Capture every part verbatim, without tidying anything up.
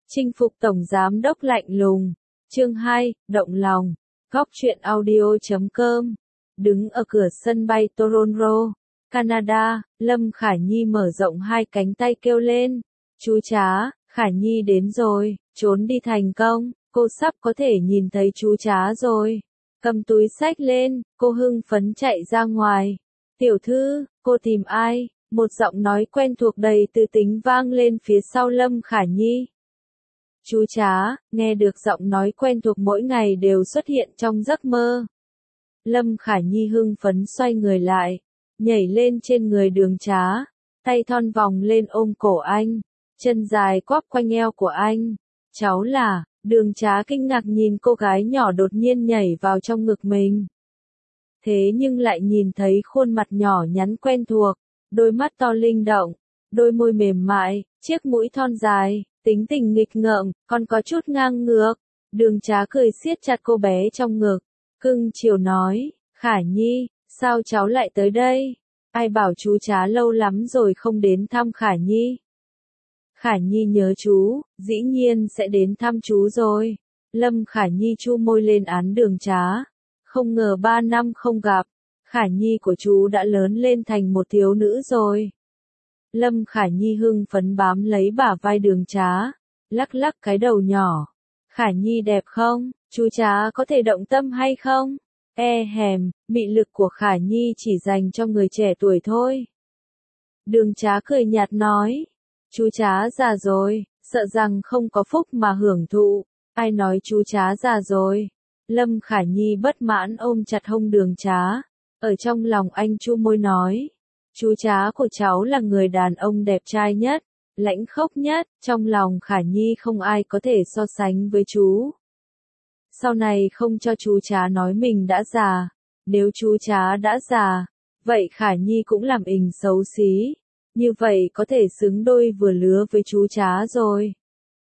Chinh phục tổng giám đốc lạnh lùng. Chương hai, động lòng. Góc truyện audio chấm com. Đứng ở cửa sân bay Toronto, Canada, Lâm Khả Nhi mở rộng hai cánh tay kêu lên. Chú Trá, Khả Nhi đến rồi, trốn đi thành công, cô sắp có thể nhìn thấy chú Trá rồi. Cầm túi xách lên, cô hưng phấn chạy ra ngoài. Tiểu thư, cô tìm ai? Một giọng nói quen thuộc đầy tư tính vang lên phía sau Lâm Khả Nhi. Chú Trá, nghe được giọng nói quen thuộc mỗi ngày đều xuất hiện trong giấc mơ. Lâm Khả Nhi hưng phấn xoay người lại, nhảy lên trên người Đường Trá, tay thon vòng lên ôm cổ anh, chân dài quắp quanh eo của anh. Cháu là, Đường Trá kinh ngạc nhìn cô gái nhỏ đột nhiên nhảy vào trong ngực mình. Thế nhưng lại nhìn thấy khuôn mặt nhỏ nhắn quen thuộc, đôi mắt to linh động, đôi môi mềm mại, chiếc mũi thon dài, tính tình nghịch ngợm, còn có chút ngang ngược. Đường Trá cười siết chặt cô bé trong ngực, cưng chiều nói, Khả Nhi, sao cháu lại tới đây? Ai bảo chú Trá lâu lắm rồi không đến thăm Khả Nhi? Khả Nhi nhớ chú, dĩ nhiên sẽ đến thăm chú rồi. Lâm Khả Nhi chu môi lên án Đường Trá. Không ngờ ba năm không gặp, Khả Nhi của chú đã lớn lên thành một thiếu nữ rồi. Lâm Khả Nhi hưng phấn bám lấy bả vai Đường Trá, lắc lắc cái đầu nhỏ. Khả Nhi đẹp không? Chú Trá có thể động tâm hay không? E hèm, mị lực của Khả Nhi chỉ dành cho người trẻ tuổi thôi. Đường Trá cười nhạt nói, chú Trá già rồi, sợ rằng không có phúc mà hưởng thụ. Ai nói chú Trá già rồi? Lâm Khả Nhi bất mãn ôm chặt hông Đường Trá, ở trong lòng anh chu môi nói, chú Trá của cháu là người đàn ông đẹp trai nhất, lãnh khốc nhất, trong lòng Khả Nhi không ai có thể so sánh với chú. Sau này không cho chú Trá nói mình đã già, nếu chú Trá đã già, vậy Khả Nhi cũng làm ình xấu xí, như vậy có thể xứng đôi vừa lứa với chú Trá rồi.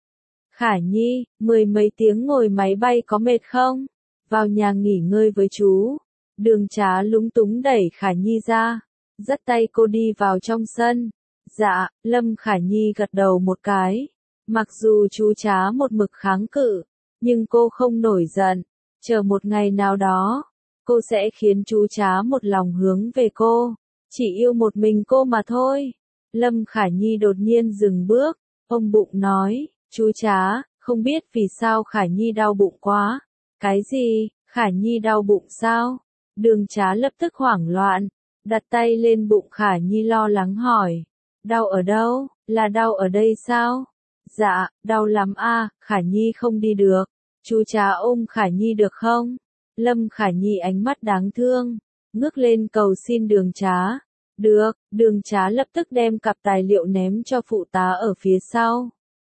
Khả Nhi, mười mấy tiếng ngồi máy bay có mệt không? Vào nhà nghỉ ngơi với chú. Đường Trá lúng túng đẩy Khả Nhi ra, dắt tay cô đi vào trong sân. Dạ, Lâm Khả Nhi gật đầu một cái. Mặc dù chú Trá một mực kháng cự, nhưng cô không nổi giận. Chờ một ngày nào đó, cô sẽ khiến chú Trá một lòng hướng về cô. Chỉ yêu một mình cô mà thôi. Lâm Khả Nhi đột nhiên dừng bước, ôm bụng nói, chú Trá, không biết vì sao Khả Nhi đau bụng quá. Cái gì? Khả Nhi đau bụng sao? Đường Trá lập tức hoảng loạn, đặt tay lên bụng Khả Nhi lo lắng hỏi. Đau ở đâu? Là đau ở đây sao? Dạ, đau lắm a, Khả Nhi không đi được. Chú Trá ôm Khả Nhi được không? Lâm Khả Nhi ánh mắt đáng thương, ngước lên cầu xin Đường Trá. Được, Đường Trá lập tức đem cặp tài liệu ném cho phụ tá ở phía sau.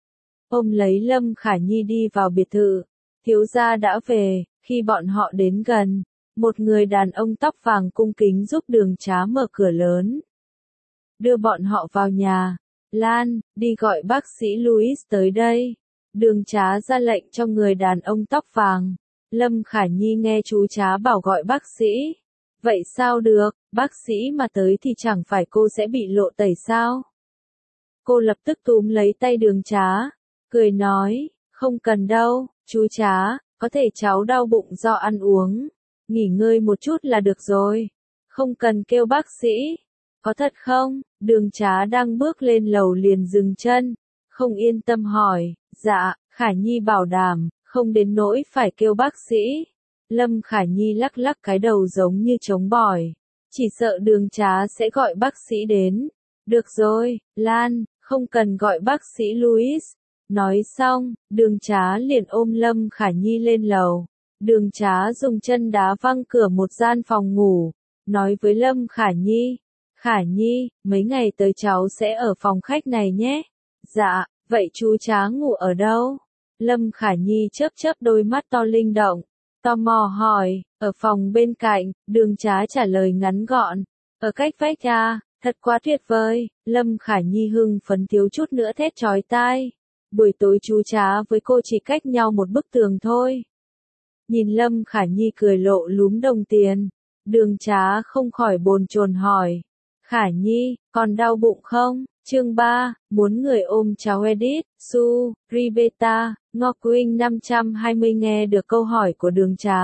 Ôm lấy Lâm Khả Nhi đi vào biệt thự. Thiếu gia đã về. Khi bọn họ đến gần, một người đàn ông tóc vàng cung kính giúp Đường Trá mở cửa lớn, đưa bọn họ vào nhà. Lan, đi gọi bác sĩ Louis tới đây. Đường Trá ra lệnh cho người đàn ông tóc vàng. Lâm Khả Nhi nghe chú Trá bảo gọi bác sĩ. Vậy sao được, bác sĩ mà tới thì chẳng phải cô sẽ bị lộ tẩy sao? Cô lập tức túm lấy tay Đường Trá, cười nói, không cần đâu, chú Trá, có thể cháu đau bụng do ăn uống, nghỉ ngơi một chút là được rồi, không cần kêu bác sĩ. Có thật không? Đường Trá đang bước lên lầu liền dừng chân, không yên tâm hỏi, dạ, Khả Nhi bảo đảm, không đến nỗi phải kêu bác sĩ. Lâm Khả Nhi lắc lắc cái đầu giống như trống bỏi, chỉ sợ Đường Trá sẽ gọi bác sĩ đến. Được rồi, Lan, không cần gọi bác sĩ Louis. Nói xong, Đường Trá liền ôm Lâm Khả Nhi lên lầu. Đường Trá dùng chân đá văng cửa một gian phòng ngủ, nói với Lâm Khả Nhi, Khả Nhi, mấy ngày tới cháu sẽ ở phòng khách này nhé. Dạ, vậy chú Trá ngủ ở đâu? Lâm Khả Nhi chớp chớp đôi mắt to linh động, tò mò hỏi, ở phòng bên cạnh. Đường Trá trả lời ngắn gọn, ở cách vách à, thật quá tuyệt vời. Lâm Khả Nhi hưng phấn thiếu chút nữa thét chói tai. Buổi tối chú Trá với cô chỉ cách nhau một bức tường thôi. Nhìn Lâm Khả Nhi cười lộ lúm đồng tiền, Đường Trá không khỏi bồn chồn hỏi, Khả Nhi, còn đau bụng không? Chương ba, muốn người ôm cháu Edith, Su, Ribeta, Ngọc Quynh năm trăm hai mươi nghe được câu hỏi của Đường Trá.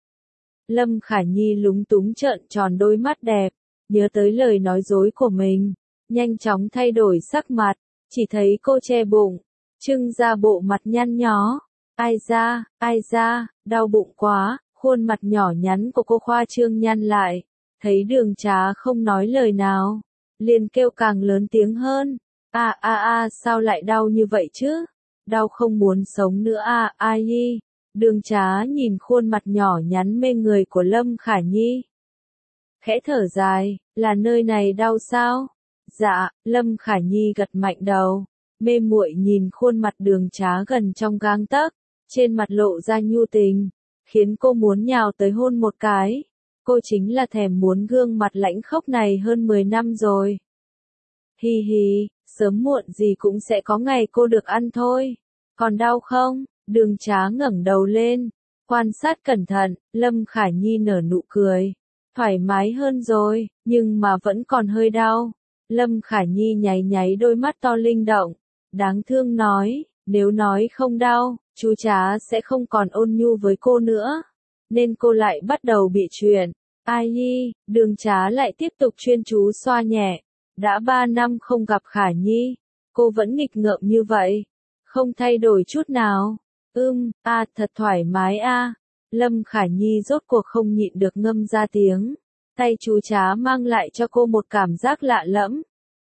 Lâm Khả Nhi lúng túng trợn tròn đôi mắt đẹp, nhớ tới lời nói dối của mình, nhanh chóng thay đổi sắc mặt, chỉ thấy cô che bụng, trưng ra bộ mặt nhăn nhó. Ai da, ai da, đau bụng quá, khuôn mặt nhỏ nhắn của cô khoa trương nhăn lại, thấy Đường Trá không nói lời nào, liền kêu càng lớn tiếng hơn. A a a, sao lại đau như vậy chứ? Đau không muốn sống nữa à, ai nhi? Đường Trá nhìn khuôn mặt nhỏ nhắn mê người của Lâm Khả Nhi, khẽ thở dài, là nơi này đau sao? Dạ, Lâm Khả Nhi gật mạnh đầu, mê muội nhìn khuôn mặt Đường Trá gần trong gang tấc, trên mặt lộ ra nhu tình, khiến cô muốn nhào tới hôn một cái. Cô chính là thèm muốn gương mặt lãnh khốc này hơn mười năm rồi. Hi hi, sớm muộn gì cũng sẽ có ngày cô được ăn thôi. Còn đau không? Đường Trá ngẩng đầu lên, quan sát cẩn thận, Lâm Khả Nhi nở nụ cười. Thoải mái hơn rồi, nhưng mà vẫn còn hơi đau. Lâm Khả Nhi nháy nháy đôi mắt to linh động, đáng thương nói, nếu nói không đau, chú Trá sẽ không còn ôn nhu với cô nữa. Nên cô lại bắt đầu bị chuyện. Ai nhi, Đường Trá lại tiếp tục chuyên chú xoa nhẹ. Đã ba năm không gặp Khả Nhi, cô vẫn nghịch ngợm như vậy, không thay đổi chút nào. Ưm, a à, thật thoải mái a. À. Lâm Khả Nhi rốt cuộc không nhịn được ngâm ra tiếng. Tay chú Trá mang lại cho cô một cảm giác lạ lẫm.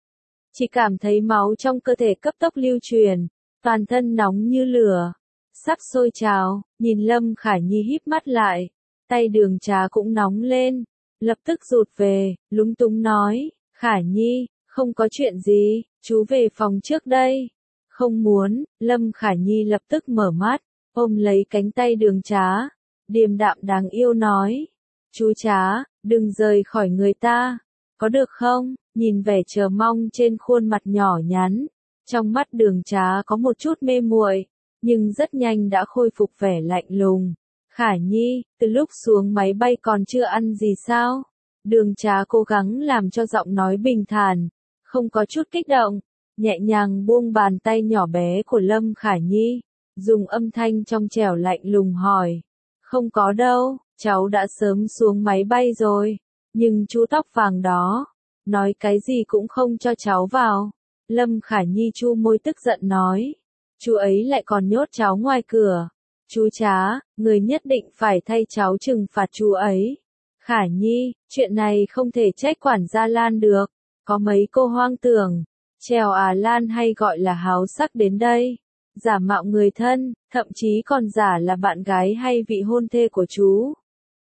Chỉ cảm thấy máu trong cơ thể cấp tốc lưu truyền, toàn thân nóng như lửa, sắp sôi trào. Nhìn Lâm Khả Nhi híp mắt lại, tay Đường Trá cũng nóng lên, lập tức rụt về, lúng túng nói, Khả Nhi, không có chuyện gì, chú về phòng trước đây. Không muốn, Lâm Khả Nhi lập tức mở mắt, ôm lấy cánh tay Đường Trá, điềm đạm đáng yêu nói, chú Trá, đừng rời khỏi người ta, có được không? Nhìn vẻ chờ mong trên khuôn mặt nhỏ nhắn, trong mắt Đường Trá có một chút mê muội, nhưng rất nhanh đã khôi phục vẻ lạnh lùng. Khả Nhi, từ lúc xuống máy bay còn chưa ăn gì sao? Đường Trá cố gắng làm cho giọng nói bình thản, không có chút kích động, nhẹ nhàng buông bàn tay nhỏ bé của Lâm Khả Nhi, dùng âm thanh trong trẻo lạnh lùng hỏi. Không có đâu, cháu đã sớm xuống máy bay rồi, nhưng chú tóc vàng đó, nói cái gì cũng không cho cháu vào. Lâm Khả Nhi chu môi tức giận nói, chú ấy lại còn nhốt cháu ngoài cửa. Chú Trá, người nhất định phải thay cháu trừng phạt chú ấy. Khả Nhi, chuyện này không thể trách quản gia Lan được, có mấy cô hoang tưởng, trèo à Lan hay gọi là háo sắc đến đây, giả mạo người thân, thậm chí còn giả là bạn gái hay vị hôn thê của chú.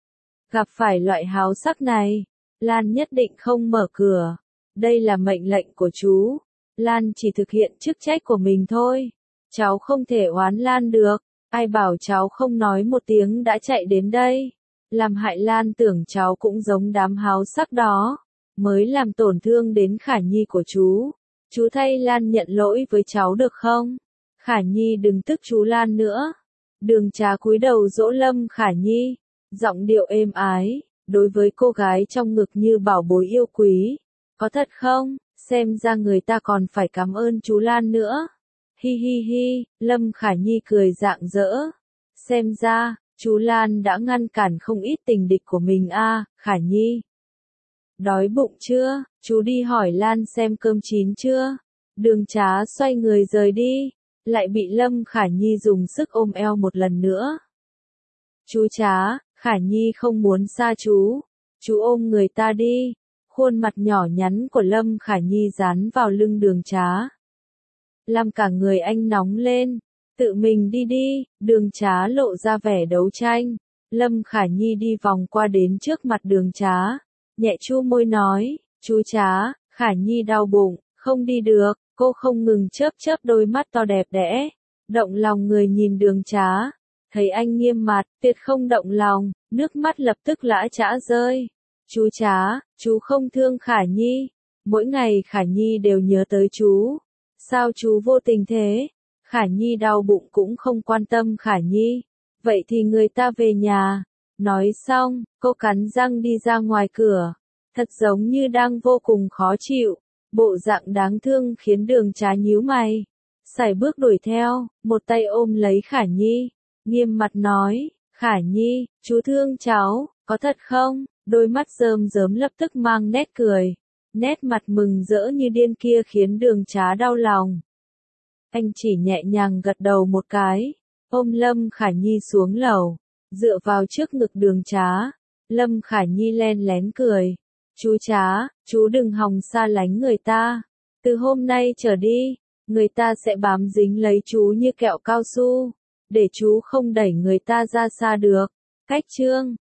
Gặp phải loại háo sắc này, Lan nhất định không mở cửa, đây là mệnh lệnh của chú, Lan chỉ thực hiện chức trách của mình thôi, cháu không thể oán Lan được, ai bảo cháu không nói một tiếng đã chạy đến đây. Làm hại Lan tưởng cháu cũng giống đám háo sắc đó, mới làm tổn thương đến Khả Nhi của chú. Chú thay Lan nhận lỗi với cháu được không? Khả Nhi đừng tức chú Lan nữa. Đường Trá cúi đầu dỗ Lâm Khả Nhi, giọng điệu êm ái, đối với cô gái trong ngực như bảo bối yêu quý. Có thật không? Xem ra người ta còn phải cảm ơn chú Lan nữa. Hi hi hi, Lâm Khả Nhi cười rạng rỡ. Xem ra, chú Lan đã ngăn cản không ít tình địch của mình a. À, Khả Nhi. Đói bụng chưa? Chú đi hỏi Lan xem cơm chín chưa? Đường Trá xoay người rời đi, lại bị Lâm Khả Nhi dùng sức ôm eo một lần nữa. Chú Trá, Khả Nhi không muốn xa chú. Chú ôm người ta đi. Khuôn mặt nhỏ nhắn của Lâm Khả Nhi dán vào lưng Đường Trá, làm cả người anh nóng lên. Tự mình đi đi, Đường Trá lộ ra vẻ đấu tranh. Lâm Khả Nhi đi vòng qua đến trước mặt Đường Trá, nhẹ chu môi nói, chú Trá, Khả Nhi đau bụng, không đi được. Cô không ngừng chớp chớp đôi mắt to đẹp đẽ, động lòng người nhìn Đường Trá, thấy anh nghiêm mặt, tuyệt không động lòng, nước mắt lập tức lã chã rơi. Chú Trá, chú không thương Khả Nhi, mỗi ngày Khả Nhi đều nhớ tới chú, sao chú vô tình thế? Khả Nhi đau bụng cũng không quan tâm Khả Nhi, vậy thì người ta về nhà. Nói xong, cô cắn răng đi ra ngoài cửa, thật giống như đang vô cùng khó chịu. Bộ dạng đáng thương khiến Đường Trá nhíu mày. Sải bước đuổi theo, một tay ôm lấy Khả Nhi, nghiêm mặt nói, Khả Nhi, chú thương cháu, có thật không? Đôi mắt rơm rớm lập tức mang nét cười. Nét mặt mừng rỡ như điên kia khiến Đường Trá đau lòng. Anh chỉ nhẹ nhàng gật đầu một cái, ôm Lâm Khả Nhi xuống lầu, dựa vào trước ngực Đường Trá. Lâm Khả Nhi len lén cười. Chú Trá, chú đừng hòng xa lánh người ta. Từ hôm nay trở đi, người ta sẽ bám dính lấy chú như kẹo cao su, để chú không đẩy người ta ra xa được. Cách chương